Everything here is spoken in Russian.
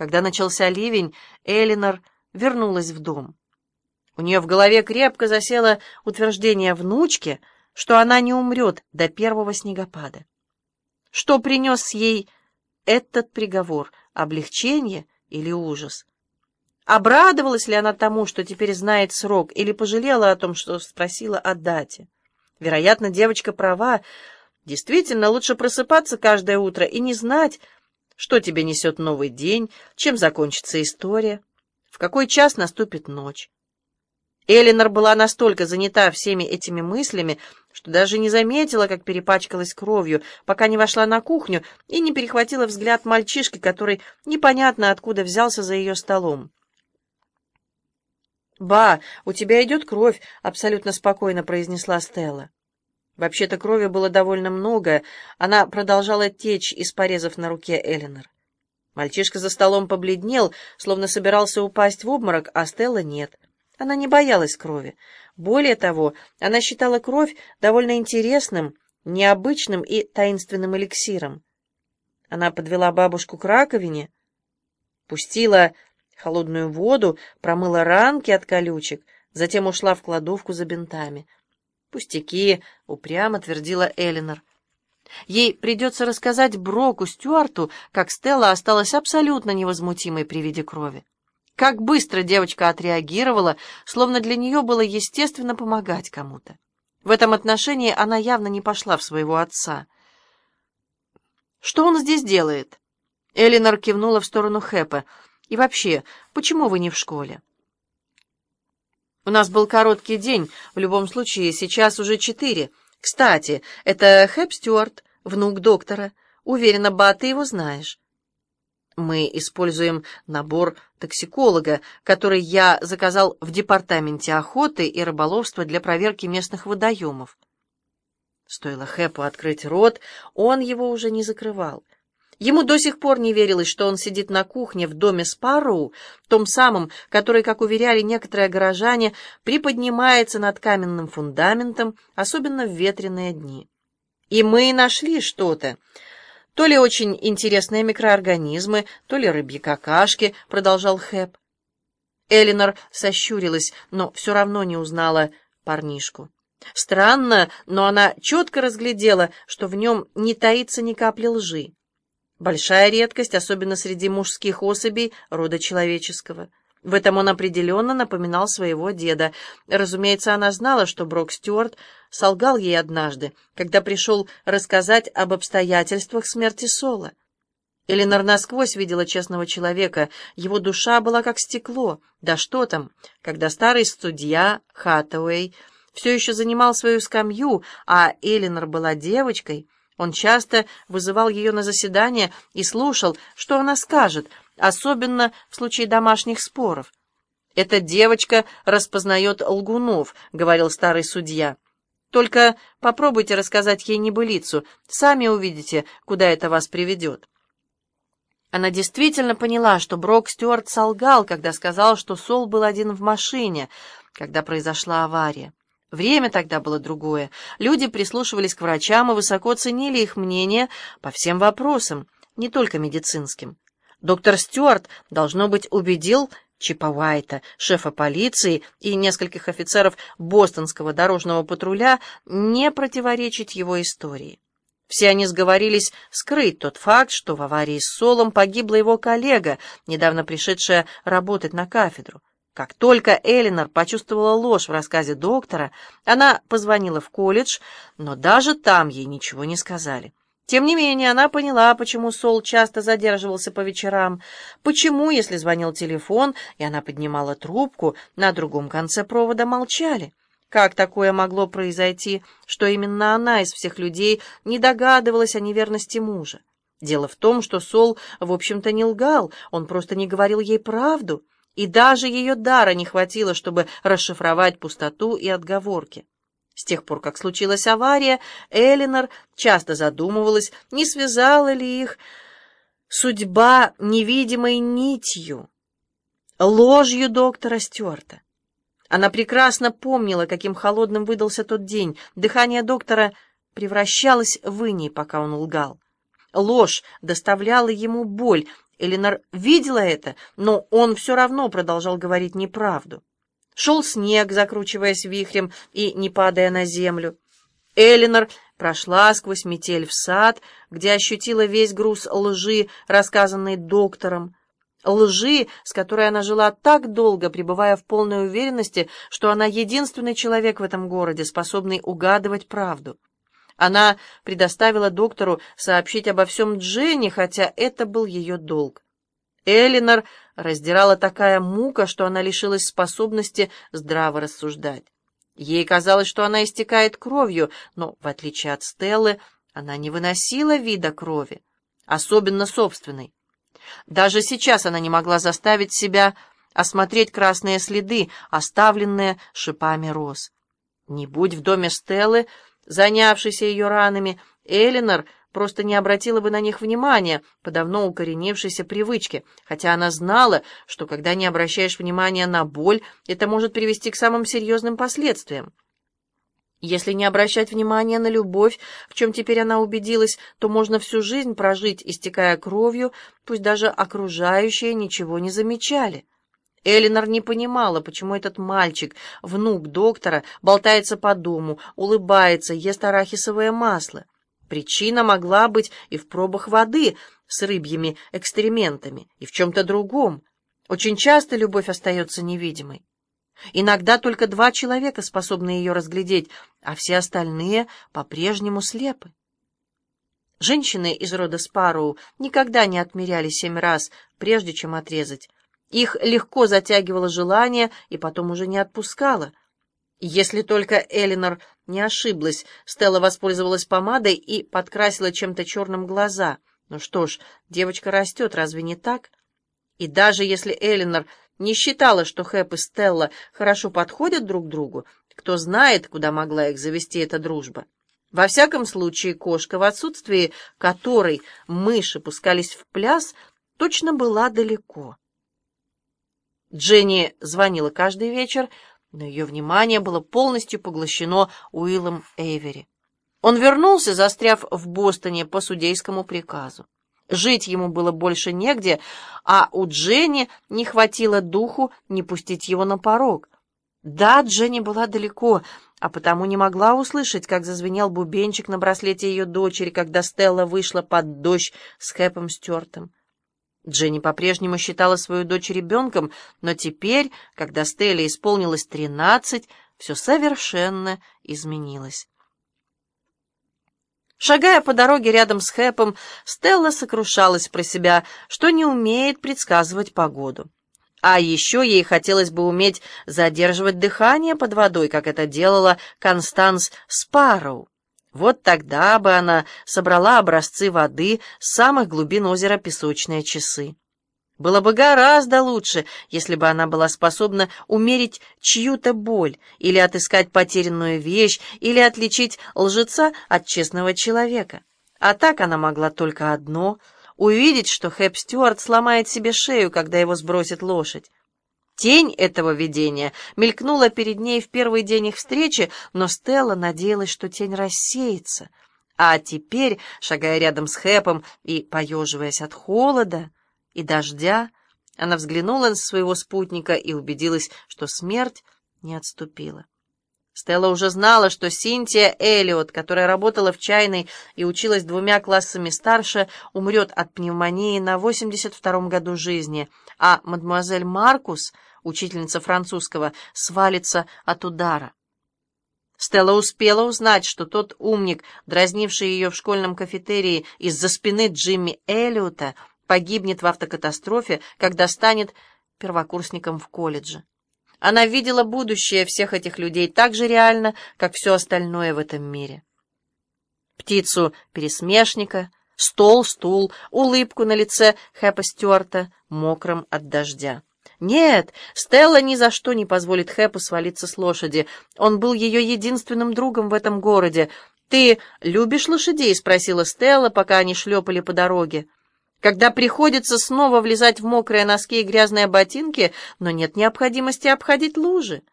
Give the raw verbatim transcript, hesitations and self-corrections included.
Когда начался ливень, Элинор вернулась в дом. У нее в голове крепко засело утверждение внучки, что она не умрет до первого снегопада. Что принес ей этот приговор — облегчение или ужас? Обрадовалась ли она тому, что теперь знает срок, или пожалела о том, что спросила о дате? Вероятно, девочка права. Действительно, лучше просыпаться каждое утро и не знать, что тебе несет новый день, чем закончится история, в какой час наступит ночь. Элинор была настолько занята всеми этими мыслями, что даже не заметила, как перепачкалась кровью, пока не вошла на кухню и не перехватила взгляд мальчишки, который непонятно откуда взялся за ее столом. «Ба, у тебя идет кровь», — абсолютно спокойно произнесла Стелла. Вообще-то крови было довольно много, она продолжала течь из порезов на руке Элинор. Мальчишка за столом побледнел, словно собирался упасть в обморок, а Стелла нет. Она не боялась крови. Более того, она считала кровь довольно интересным, необычным и таинственным эликсиром. Она подвела бабушку к раковине, пустила холодную воду, промыла ранки от колючек, затем ушла в кладовку за бинтами. «Пустяки», — упрямо твердила Элинор. Ей придется рассказать Броку Стюарту, как Стелла осталась абсолютно невозмутимой при виде крови. Как быстро девочка отреагировала, словно для нее было естественно помогать кому-то. В этом отношении она явно не пошла в своего отца. «Что он здесь делает?» Элинор кивнула в сторону Хэпа. «И вообще, почему вы не в школе?» «У нас был короткий день. В любом случае, сейчас уже четыре. Кстати, это Хэп Стюарт, внук доктора. Уверена, Ба, ты его знаешь». «Мы используем набор токсиколога, который я заказал в департаменте охоты и рыболовства для проверки местных водоемов». Стоило Хэпу открыть рот, он его уже не закрывал. Ему до сих пор не верилось, что он сидит на кухне в доме Спарроу, том самом, который, как уверяли некоторые горожане, приподнимается над каменным фундаментом, особенно в ветреные дни. «И мы нашли что-то. То ли очень интересные микроорганизмы, то ли рыбьи какашки», — продолжал Хэп. Элинор сощурилась, но все равно не узнала парнишку. Странно, но она четко разглядела, что в нем не таится ни капли лжи. Большая редкость, особенно среди мужских особей рода человеческого. В этом он определенно напоминал своего деда. Разумеется, она знала, что Брок Стюарт солгал ей однажды, когда пришел рассказать об обстоятельствах смерти Сола. Элинор насквозь видела честного человека, его душа была как стекло. Да что там, когда старый судья Хаттауэй все еще занимал свою скамью, а Элинор была девочкой, он часто вызывал ее на заседание и слушал, что она скажет, особенно в случае домашних споров. «Эта девочка распознает лгунов», — говорил старый судья. «Только попробуйте рассказать ей небылицу, сами увидите, куда это вас приведет». Она действительно поняла, что Брок Стюарт солгал, когда сказал, что Сол был один в машине, когда произошла авария. Время тогда было другое. Люди прислушивались к врачам и высоко ценили их мнение по всем вопросам, не только медицинским. Доктор Стюарт, должно быть, убедил Чипа Уайта, шефа полиции, и нескольких офицеров бостонского дорожного патруля не противоречить его истории. Все они сговорились скрыть тот факт, что в аварии с Солом погибла его коллега, недавно пришедшая работать на кафедру. Как только Элинор почувствовала ложь в рассказе доктора, она позвонила в колледж, но даже там ей ничего не сказали. Тем не менее, она поняла, почему Сол часто задерживался по вечерам, почему, если звонил телефон, и она поднимала трубку, на другом конце провода молчали. Как такое могло произойти, что именно она из всех людей не догадывалась о неверности мужа? Дело в том, что Сол, в общем-то, не лгал, он просто не говорил ей правду. И даже ее дара не хватило, чтобы расшифровать пустоту и отговорки. С тех пор, как случилась авария, Элинор часто задумывалась, не связала ли их судьба невидимой нитью, ложью доктора Стюарта. Она прекрасно помнила, каким холодным выдался тот день. Дыхание доктора превращалось в иней, пока он лгал. Ложь доставляла ему боль, Элинор видела это, но он все равно продолжал говорить неправду. Шел снег, закручиваясь вихрем и не падая на землю. Элинор прошла сквозь метель в сад, где ощутила весь груз лжи, рассказанной доктором. Лжи, с которой она жила так долго, пребывая в полной уверенности, что она единственный человек в этом городе, способный угадывать правду. Она предоставила доктору сообщить обо всем Дженни, хотя это был ее долг. Элинор раздирала такая мука, что она лишилась способности здраво рассуждать. Ей казалось, что она истекает кровью, но, в отличие от Стеллы, она не выносила вида крови, особенно собственной. Даже сейчас она не могла заставить себя осмотреть красные следы, оставленные шипами роз. Не будь в доме Стеллы, занявшейся ее ранами, Элинор просто не обратила бы на них внимания по давно укоренившейся привычке, хотя она знала, что когда не обращаешь внимания на боль, это может привести к самым серьезным последствиям. Если не обращать внимания на любовь, в чем теперь она убедилась, то можно всю жизнь прожить, истекая кровью, пусть даже окружающие ничего не замечали. Элинор не понимала, почему этот мальчик, внук доктора, болтается по дому, улыбается, ест арахисовое масло. Причина могла быть и в пробах воды с рыбьими экскрементами, и в чем-то другом. Очень часто любовь остается невидимой. Иногда только два человека способны ее разглядеть, а все остальные по-прежнему слепы. Женщины из рода Спарроу никогда не отмеряли семь раз, прежде чем отрезать. Их легко затягивало желание и потом уже не отпускало. Если только Элинор не ошиблась, Стелла воспользовалась помадой и подкрасила чем-то черным глаза. Ну что ж, девочка растет, разве не так? И даже если Элинор не считала, что Хэп и Стелла хорошо подходят друг другу, кто знает, куда могла их завести эта дружба. Во всяком случае, кошка, в отсутствии которой мыши пускались в пляс, точно была далеко. Дженни звонила каждый вечер, но ее внимание было полностью поглощено Уиллом Эйвери. Он вернулся, застряв в Бостоне по судейскому приказу. Жить ему было больше негде, а у Дженни не хватило духу не пустить его на порог. Да, Дженни была далеко, а потому не могла услышать, как зазвенел бубенчик на браслете ее дочери, когда Стелла вышла под дождь с Хэпом Стюартом. Дженни по-прежнему считала свою дочь ребенком, но теперь, когда Стелле исполнилось тринадцать, все совершенно изменилось. Шагая по дороге рядом с Хэпом, Стелла сокрушалась про себя, что не умеет предсказывать погоду. А еще ей хотелось бы уметь задерживать дыхание под водой, как это делала Констанс Спарроу. Вот тогда бы она собрала образцы воды с самых глубин озера Песочные часы. Было бы гораздо лучше, если бы она была способна умерить чью-то боль, или отыскать потерянную вещь, или отличить лжеца от честного человека. А так она могла только одно — увидеть, что Хэп Стюарт сломает себе шею, когда его сбросит лошадь. Тень этого видения мелькнула перед ней в первый день их встречи, но Стелла надеялась, что тень рассеется. А теперь, шагая рядом с Хэпом и поеживаясь от холода и дождя, она взглянула на своего спутника и убедилась, что смерть не отступила. Стелла уже знала, что Синтия Эллиот, которая работала в чайной и училась двумя классами старше, умрет от пневмонии на восемьдесят втором году жизни, а мадемуазель Маркус, учительница французского, свалится от удара. Стелла успела узнать, что тот умник, дразнивший ее в школьном кафетерии из-за спины Джимми Эллиота, погибнет в автокатастрофе, когда станет первокурсником в колледже. Она видела будущее всех этих людей так же реально, как все остальное в этом мире. Птицу-пересмешника, стол, стул, улыбку на лице Хэпа Стюарта, мокрым от дождя. Нет, Стелла ни за что не позволит Хэпу свалиться с лошади. Он был ее единственным другом в этом городе. «Ты любишь лошадей?» — спросила Стелла, пока они шлепали по дороге. «Когда приходится снова влезать в мокрые носки и грязные ботинки, но нет необходимости обходить лужи».